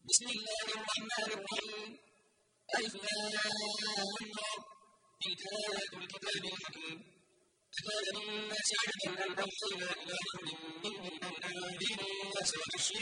بسم الله الرحمن الرحيم ألف لام را تلك آيات الكتاب الحكيم أكان للناس عجبا أن أوحينا إلى رجل منهم أن أنذر الناس وبشر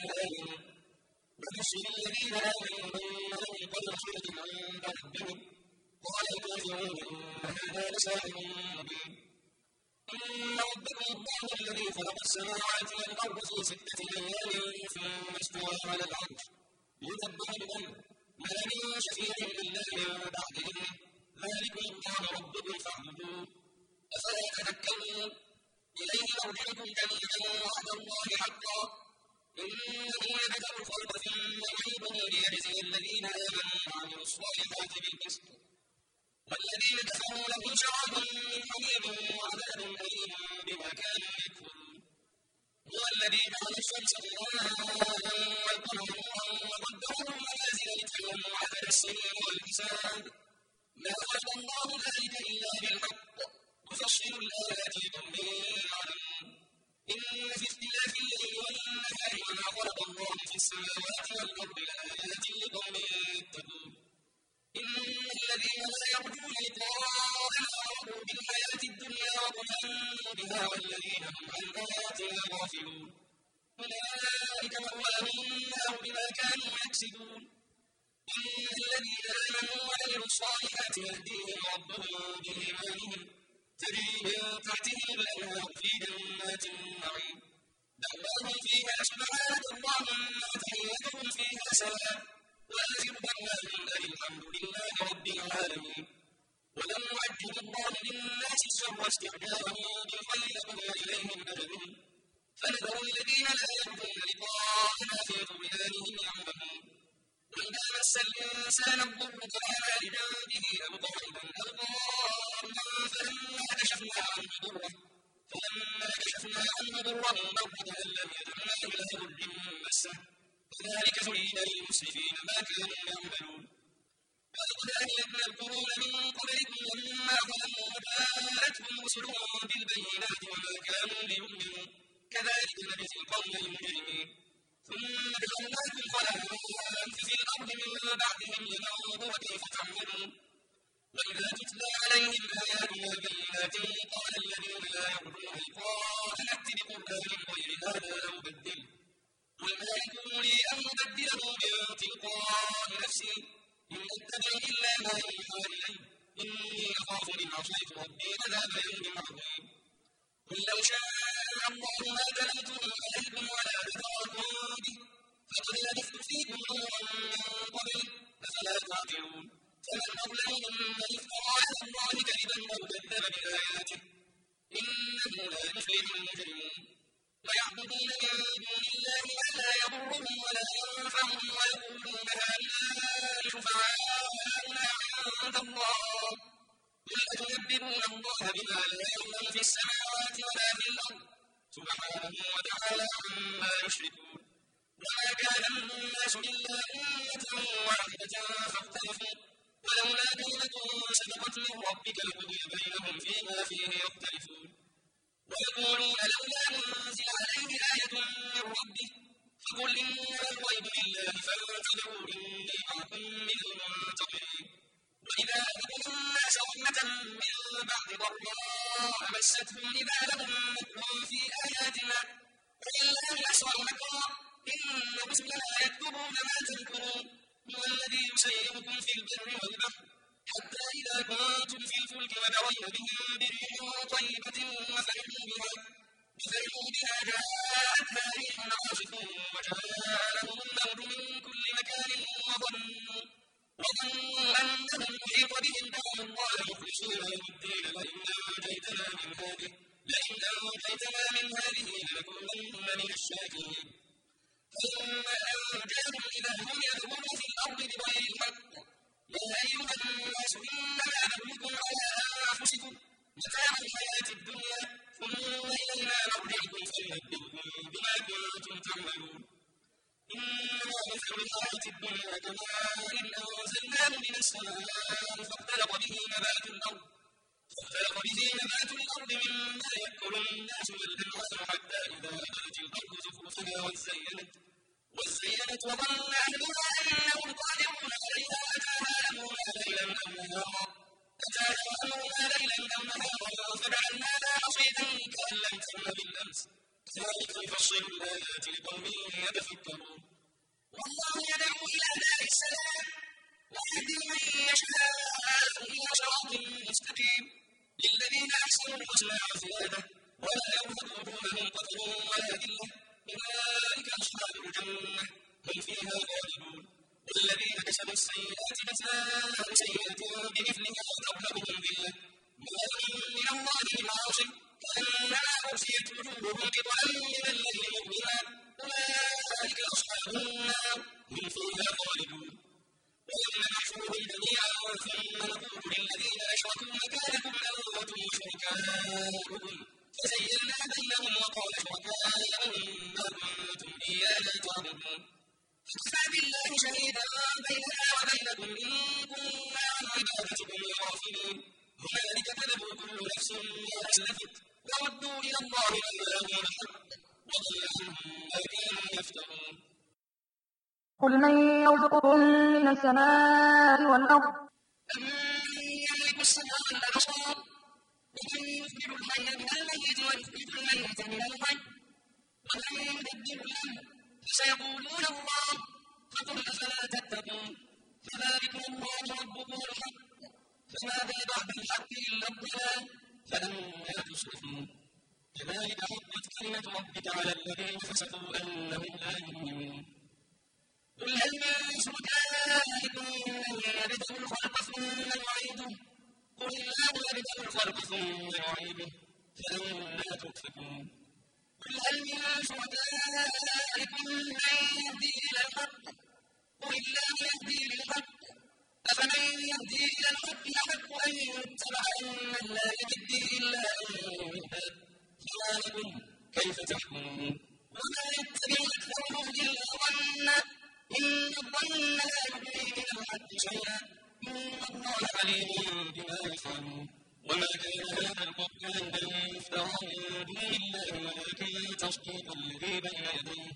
الذين آمنوا أن لهم مغفرة عند ربهم قال الكافرون إن هذا لساحر مبين إن ربكم الله الذي خلق السماوات والأرض في 6 أيام ثم استوى على العرش يدبر الأمر ما من شفيع إلا من بعد إذنه ذلكم الله ربكم فاعبدوه أفلا تذكرون إليه مرجعكم جميعا وعد الله حقا إنه يبدأ الخلق ثم يعيده ليجزي الذين آمنوا وعملوا الصالحات بالقسط والذين كفروا لهم شراب من حميم وعذاب أليم بما كانوا يكفرون هو الذي جعل الشمس ضياء والقمر نورا وقدره منازل لتعلموا عدد السنين والحساب ما خلق الله ذلك إلا بالحق يفصل الآيات لقوم يعلمون إن في اختلاف الليل والنهار وما خلق الله في السماوات والأرض لآيات لقوم يتقون إن الذين لا يرجون لقاءنا ورضوا بالحياة الدنيا واطمأنوا بها والذين هم عن آياتنا غافلون أولئك مأواهم النار بما كانوا يكسبون إن الذين آمنوا وعملوا الصالحات يهديهم ربهم بإيمانهم تجري من تحتهم الأنهار في جنات النعيم دعواهم فيها سبحانك اللهم وتحيتهم فيها سلام وآخر دعواهم أن الحمد لله رب العالمين ولم يعجل الله للناس الشر استعجالهم بالخير قضي إليهم أجلهم فنذر الذين لا يرجون لقاءنا في طغيانهم يعمهون وإذا مس الإنسان الضر دعانا لجنبه أو قاعدا أو ضارا فلما كشفنا عنه ضره مر كأن لم يدعنا إلى ضر مسه كذلك زين للمسرفين ما كانوا يعملون ولقد أهلكنا القرون من قبلكم لما ظلموا وجاءتهم رسلهم بالبينات وما كانوا ليؤمنوا كذلك نجزي القوم المجرمين ثم جعلناكم خلائف في الأرض من بعدهم لننظر كيف تعملون وإذا تتلى عليهم آياتنا بينات قال الذين لا يرجون لقاءنا ائت بقرآن غير هذا أو بدله قل ما يكون لي أن أبدله من تلقاء نفسي إن أتبع إلا ما يوحى إلي إني أخاف إن عصيت ربي عذاب يوم عظيم قل لو شاء الله ما تلوته عليكم ولا أدراكم به فقد لبثت فيكم عمرا من قبله أفلا تعقلون فمن أظلم ممن افترى على الله كذبا أو كذب بآياته إنه لا يفلح المجرمون ويعبدون من دون الله ما لا يضرهم ولا ينفعهم ويقولون هؤلاء شفعاؤنا عند الله قل أتنبئون الله بما لا يعلم في السماوات ولا في الأرض سبحانه وتعالى عما يشركون وما كان الناس إلا أمة واحدة فاختلفوا ولولا كلمة سبقت من ربك لقضي بينهم فيما فيه يختلفون ويقولون لولا أنزل عليه آية من ربه فقل إنما الغيب لله فانتظروا إني معكم من المنتظرين وإذا أذقنا الناس رحمة من بعد ضراء مستهم إذا لهم مكر في آياتنا ولله أسرع مكرا إن رسلنا يكتبون ما تمكرون هو الذي يسيركم في البر والبحر حتى إذا كنتم في الفلك وجرين بهم بريح طيبة وفرحوا بها جاءتها ريح عاصف وجاءهم الموج من كل مكان وظنوا أنهم أحيط بهم دعوا الله مخلصين له الدين لئن أنجيتنا من هذه لنكونن من الشاكرين فلما أنجاهم إذا هم يبغون في الأرض بغير الحق يا أيها الناس إنما نبلوكم على أنفسكم متاع الحياة الدنيا ثم إلينا مرجعكم فننبئكم بما كنتم تعملون إنما مثل الحياة الدنيا كماء أنزلناه من السماء فاختلط به نبات الأرض مما يأكل الناس والأنعام حتى إذا أخذت الأرض زخرفها وزينت وزينت وظن أهلها أنهم قادرون عليها أتاها أمرنا ليلا أو نهارا فجعلناها حصيدا كأن لم تغن بالأمس كذلك نفصل الآيات لقوم يتفكرون والله يدعو إلى دار السلام ويهدي من يشاء إلى صراط مستقيم للذين أحسنوا الحسنى وزيادة ولا يرهق وجوههم قتر ولا ذلة أولئك أصحاب الجنة هم فيها خالدون والذين كسبوا السيئات جزاء سيئة بمثلها وترهقهم ذلة ما لهم من الله من عاصم كأنما أغشيت وجوههم قطعا من الليل مظلما أولئك أصحاب النار هم فيها خالدون ويوم نحشرهم جميعا ثم نقول للذين أشركوا مكانكم أنتم وشركاؤكم فزيّلنا بينهم وقال شركاؤهم ما كنتم إيانا تعبدون فكفى بالله شهيدا بيننا وبينكم إن كنا عن عبادتكم غافلين هنالك تذهب كل نفس ما أسلفت وردوا إلى الله مولاهم الحق وضل عنهم ما كانوا يفترون قل من يرزقكم من السماء والأرض أمن يملك السمع والأبصار ومن يخرج الحي من الميت ويخرج الميت من الحي ومن يدبر الأمر فسيقولون الله فقل أفلا تتقون فذلكم الله ربكم الحق فماذا بعد الحق إلا الضلال فأنى تصرفون كذلك حقت كلمة ربك على الذين فسقوا أنهم لا يؤمنون قل هل من شركائكم من يبدأ الخلق ثم يعيده قل الله يبدأ الخلق ثم يعيده فأنى تؤفكون قل هل من شركائكم من يهدي إلى الحق قل الله يهدي للحق أفمن يهدي إلى الحق أحق أن يتبع أمن لا يهدي إلا أن يهدى فما لكم كيف تحكمون وما يتبع أكثرهم إلا ظنا إن الظن لا يغني من الحق شيئا إن الله عليم بما يفعلون وما كان هذا القرآن أن يفترى من دون الله ولكن تصديق الذي بين يديه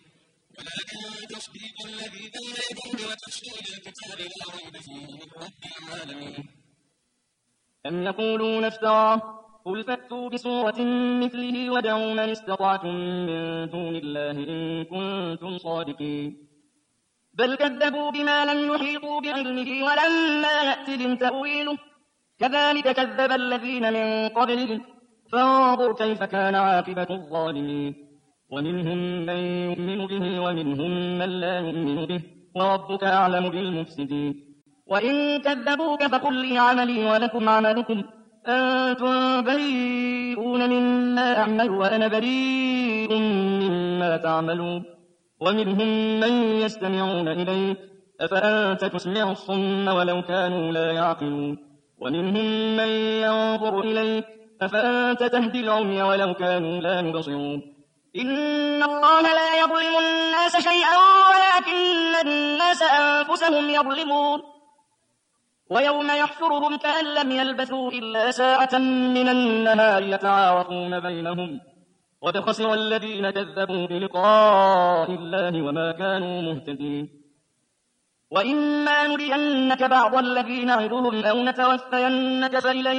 وتفصيل الكتاب لا ريب فيه من رب العالمين أم يقولون افتراه قل فأتوا بسورة مثله وادعوا من استطعتم من دون الله إن كنتم صادقين بل كذبوا بما لم يحيطوا بعلمه ولما يأتهم تأويله كذلك كذب الذين من قبلهم فانظر كيف كان عاقبة الظالمين ومنهم من يؤمن به ومنهم من لا يؤمن به وربك أعلم بالمفسدين وإن كذبوك فقل لي عملي ولكم عملكم أنتم بريئون مما أعمل وأنا بريء مما تعملون ومنهم من يستمعون إليك أفأنت تسمع الصم ولو كانوا لا يعقلون ومنهم من ينظر إليك أفأنت تهدي العمي ولو كانوا لا يبصرون إن الله لا يظلم الناس شيئا ولكن الناس أنفسهم يظلمون ويوم يحشرهم كأن لم يلبثوا إلا ساعة من النهار يتعارفون بينهم قد خسر الذين كذبوا بلقاء الله وما كانوا مهتدين وإما نرينك بعض الذين نعدهم أو نتوفينك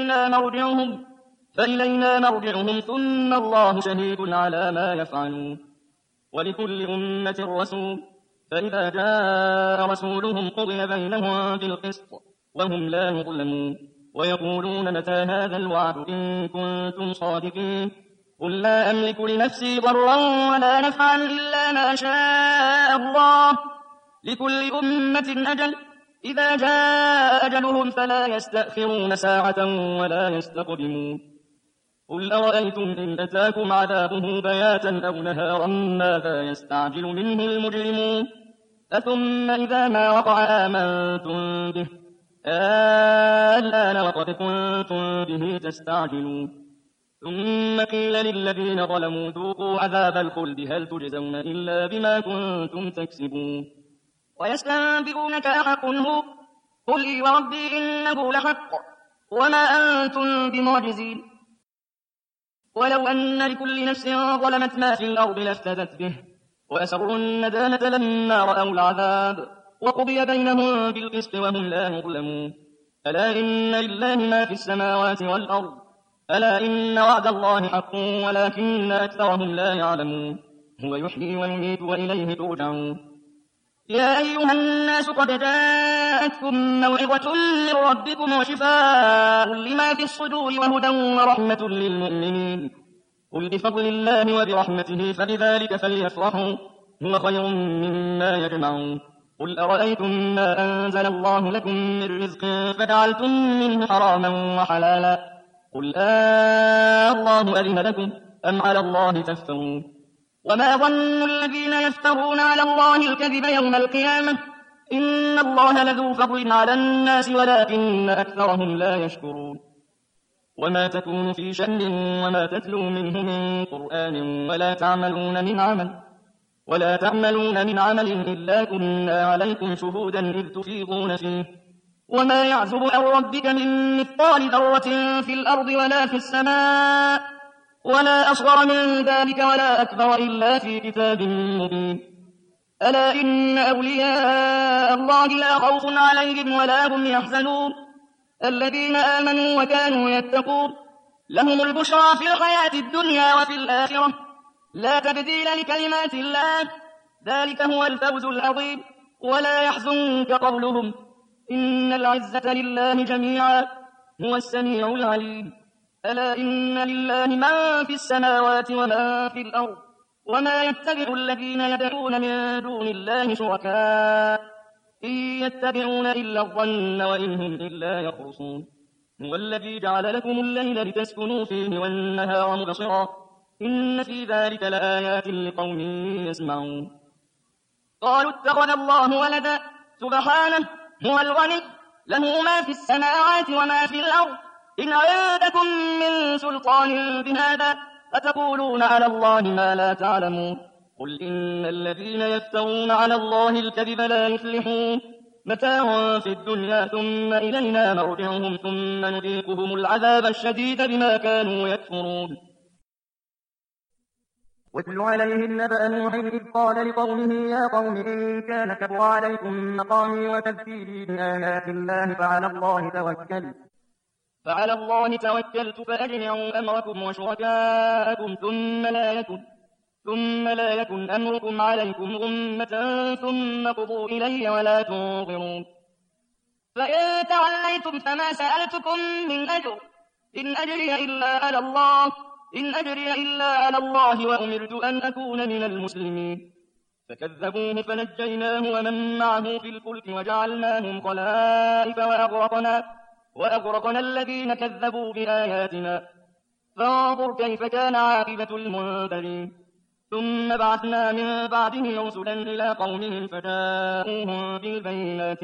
فإلينا مرجعهم ثم الله شهيد على ما يفعلون ولكل أمة رسول فإذا جاء رسولهم قضي بينهم بالقسط وهم لا يظلمون ويقولون متى هذا الوعد إن كنتم صادقين قل لا أملك لنفسي ضرا ولا نفعا إلا ما شاء الله لكل أمة أجل إذا جاء أجلهم فلا يستأخرون ساعة ولا يستقدمون قل أرأيتم إن أتاكم عذابه بياتا أو نهارا ماذا يستعجل منه المجرمون أثم إذا ما وقع آمنتم به الآن وقد كنتم به تستعجلون ثم قيل للذين ظلموا ذوقوا عذاب الخلد هل تجزون إلا بما كنتم تكسبون ويستنبئونك أحق هو قل إي وربي إنه لحق وما أنتم بمعجزين ولو أن لكل نفس ظلمت ما في الأرض لافتدت به وأسروا الندامة لما رأوا العذاب وقضي بينهم بالقسط وهم لا يظلمون ألا إن لله ما في السماوات والأرض ألا إن وعد الله حق ولكن أكثرهم لا يعلمون هو يحيي ويميت وإليه ترجعون يا أيها الناس قد جاءتكم موعظة من ربكم وشفاء لما في الصدور وهدى ورحمة للمؤمنين قل بفضل الله وبرحمته فبذلك فليفرحوا هو خير مما يجمعون قل أرأيتم ما أنزل الله لكم من رزق فجعلتم منه حراما وحلالا قل الله أذن لكم أم على الله تفترون وما ظن الذين يفترون على الله الكذب يوم القيامة إن الله لذو فضل على الناس ولكن أكثرهم لا يشكرون وما تكون في شأن وما تتلو منه من قرآن ولا تعملون من عمل إلا كنا عليكم شهودا إذ تفيضون فيه وما يعزب عن ربك من مثقال ذرة في الأرض ولا في السماء ولا أصغر من ذلك ولا أكبر إلا في كتاب مبين ألا إن أولياء الله لا خوف عليهم ولا هم يحزنون الذين آمنوا وكانوا يتقون لهم البشرى في الحياة الدنيا وفي الآخرة لا تبديل لكلمات الله ذلك هو الفوز العظيم ولا يحزنك قولهم إن العزة لله جميعا هو السميع العليم ألا إن لله ما في السماوات وما في الأرض وما يتبع الذين يدعون من دون الله شركاء إن يتبعون إلا الظن وإن هم إلا يخرصون هو الذي جعل لكم الليل لتسكنوا فيه والنهار مبصرا إن في ذلك لآيات لقوم يسمعون قالوا اتخذ الله ولدا سبحانه هو الغني له ما في السماوات وما في الأرض إن عندكم من سلطان بهذا أتقولون على الله ما لا تعلمون قل إن الذين يفترون على الله الكذب لا يفلحون متاع في الدنيا ثم إلينا مرجعهم ثم نذيقهم العذاب الشديد بما كانوا يكفرون واتل عليهم نبأ نوح إذ قال لقومه يا قوم إن كان كبر عليكم مقامي وتذكيري بآيات الله فعلى الله توكلت فأجمعوا أمركم وشركاءكم ثم لا يكن أمركم عليكم غمة ثم قضوا إلي ولا تنظرون فإن توليتم فما سألتكم من أجر إن أجري إلا على الله وأمرت أن أكون من المسلمين فكذبوه فنجيناه ومن معه في الفلك وجعلناهم خلائف وأغرقنا الذين كذبوا بآياتنا فانظر كيف كان عاقبة المنذرين ثم بعثنا من بعده رسلا إلى قومهم فجاءوهم بالبينات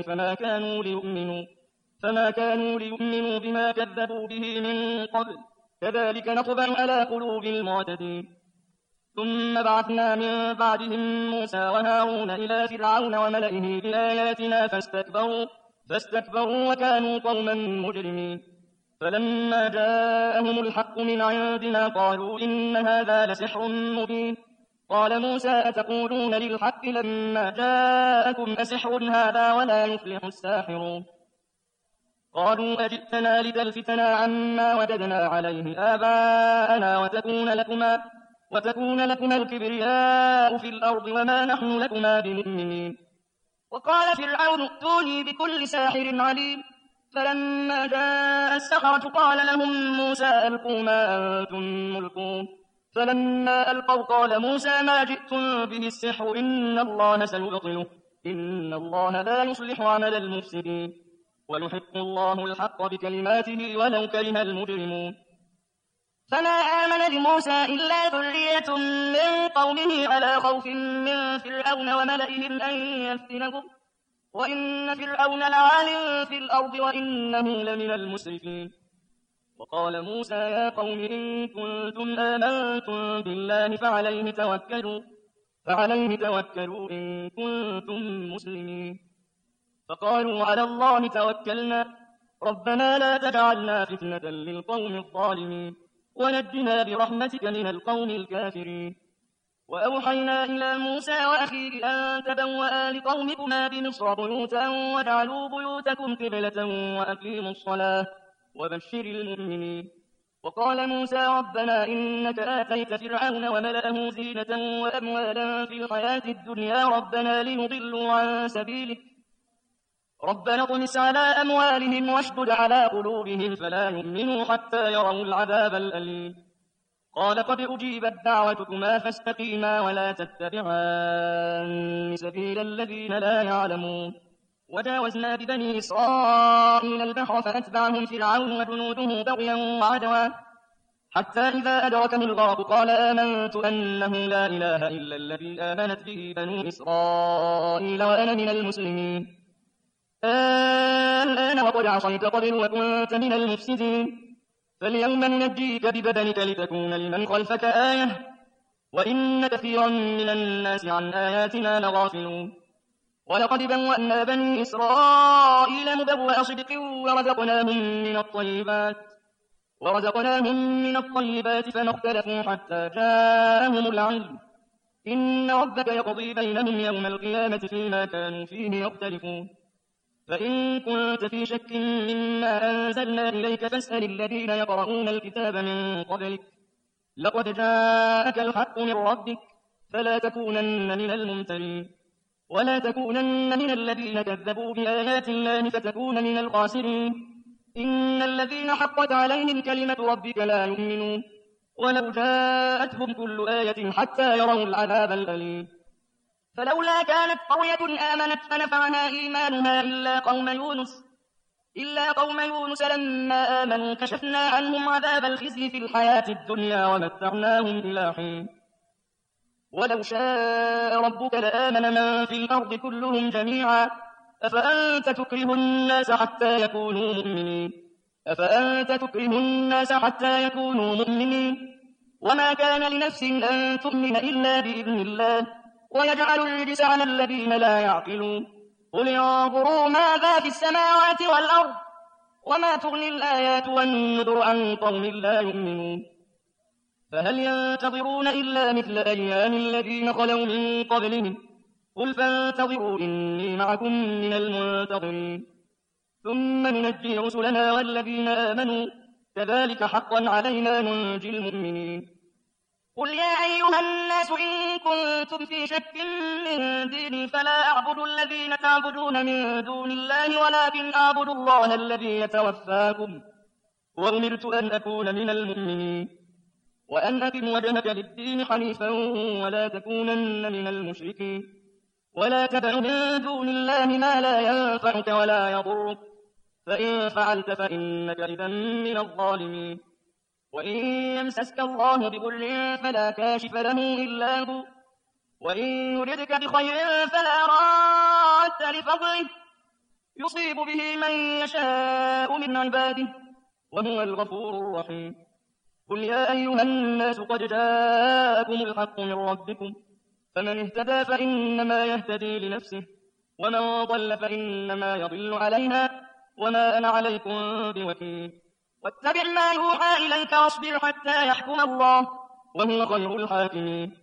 فما كانوا ليؤمنوا بما كذبوا به من قبل كذلك نطبع على قلوب المعتدين ثم بعثنا من بعدهم موسى وهارون إلى فرعون وملئه بآياتنا فاستكبروا وكانوا قوما مجرمين فلما جاءهم الحق من عندنا قالوا إن هذا لسحر مبين قال موسى أتقولون للحق لما جاءكم أسحر هذا ولا يفلح الساحرون قالوا أجئتنا لتلفتنا عما وجدنا عليه آباءنا وتكون لكما الكبرياء في الأرض وما نحن لكما بمؤمنين وقال فرعون ائتوني بكل ساحر عليم فلما جاء السحرة قال لهم موسى ألقوا ما أنتم ملقون فلما ألقوا قال موسى ما جئتم به السحر إن الله سيبطله إن الله لا يصلح عمل المفسدين ويحق الله الحق بكلماته ولو كره المجرمون فما آمن لموسى إلا ذرية من قومه على خوف من فرعون وملئهم أن يفتنهم وإن فرعون لعال في الأرض وإنه لمن المسرفين وقال موسى يا قوم إن كنتم آمنتم بالله فعليه توكلوا إن كنتم مسلمين فقالوا على الله توكلنا ربنا لا تجعلنا فتنة للقوم الظالمين ونجنا برحمتك من القوم الكافرين وأوحينا إلى موسى وأخيه أن تبوأ لقومكما بمصر بيوتا واجعلوا بيوتكم قبلة وأقيموا الصلاة وبشر المؤمنين. وقال موسى ربنا إنك آتيت فرعون وملأه زينة وأموالا في الحياة الدنيا ربنا ليضلوا عن سبيلك ربنا اطمس على أموالهم واشدد على قلوبهم فلا يؤمنوا حتى يروا العذاب الأليم. قال قد أجيبت دعوتكما فاستقيما ولا تتبعان سبيل الذين لا يعلمون. وجاوزنا ببني إسرائيل البحر فأتبعهم فرعون وجنوده بغيا وعدوا حتى إذا أدركه الغرق قال آمنت أنه لا إله إلا الذي آمنت به بنو إسرائيل وأنا من المسلمين. الآن وقد عصيت قبل وكنت من المفسدين فاليوم ننجيك ببدنك لتكون لمن خلفك آية وإن كثيرا من الناس عن آياتنا لغافلون. ولقد بوأنا بني إسرائيل مبوأ صدق ورزقناهم من الطيبات فما اختلفوا حتى جاءهم العلم إن ربك يقضي بينهم يوم القيامة فيما كانوا فيه يختلفون. فإن كنت في شك مما أنزلنا إليك فاسأل الذين يقرؤون الكتاب من قبلك لقد جاءك الحق من ربك فلا تكونن من الممترين ولا تكونن من الذين كذبوا بآيات الله فتكون من الخاسرين. إن الذين حقت عليهم كلمة ربك لا يؤمنون ولو جاءتهم كل آية حتى يروا العذاب الأليم. فلولا كانت قرية آمنت فنفعها إيمانها إلا قوم يونس لما آمنوا كشفنا عنهم عذاب الخزي في الحياة الدنيا ومتعناهم إلى حين. ولو شاء ربك لآمن من في الأرض كلهم جميعا أفأنت تكره الناس حتى يكونوا مؤمنين وما كان لنفس أن تؤمن إلا بإذن الله ويجعل الرجس على الذين لا يعقلون. قل انظروا ماذا في السماوات والأرض وما تغني الآيات والنذر عن قوم لا يؤمنون. فهل ينتظرون إلا مثل أيام الذين خلوا من قبلهم قل فانتظروا إني معكم من المنتظرين. ثم ننجي رسلنا والذين آمنوا كذلك حقا علينا ننجي المؤمنين. قل يا أيها الناس إن كنتم في شك من ديني فلا أعبد الذين تعبدون من دون الله ولكن أعبد الله الذي يتوفاكم وأمرت أن أكون من المؤمنين وأن أقم وجهك للدين حنيفا ولا تكونن من المشركين ولا تدع من دون الله ما لا ينفعك ولا يضرك فإن فعلت فإنك إذا من الظالمين. وإن يمسسك الله بضر فلا كاشف له إلا هو وإن يردك بخير فلا راد لفضله يصيب به من يشاء من عباده وهو الغفور الرحيم. قل يا أيها الناس قد جاءكم الحق من ربكم فمن اهتدى فإنما يهتدي لنفسه ومن ضل فإنما يضل عليها وما أنا عليكم بوكيل. واتبع ما يوحى إليك واصبر حتى يحكم الله وهو خير الحاكمين.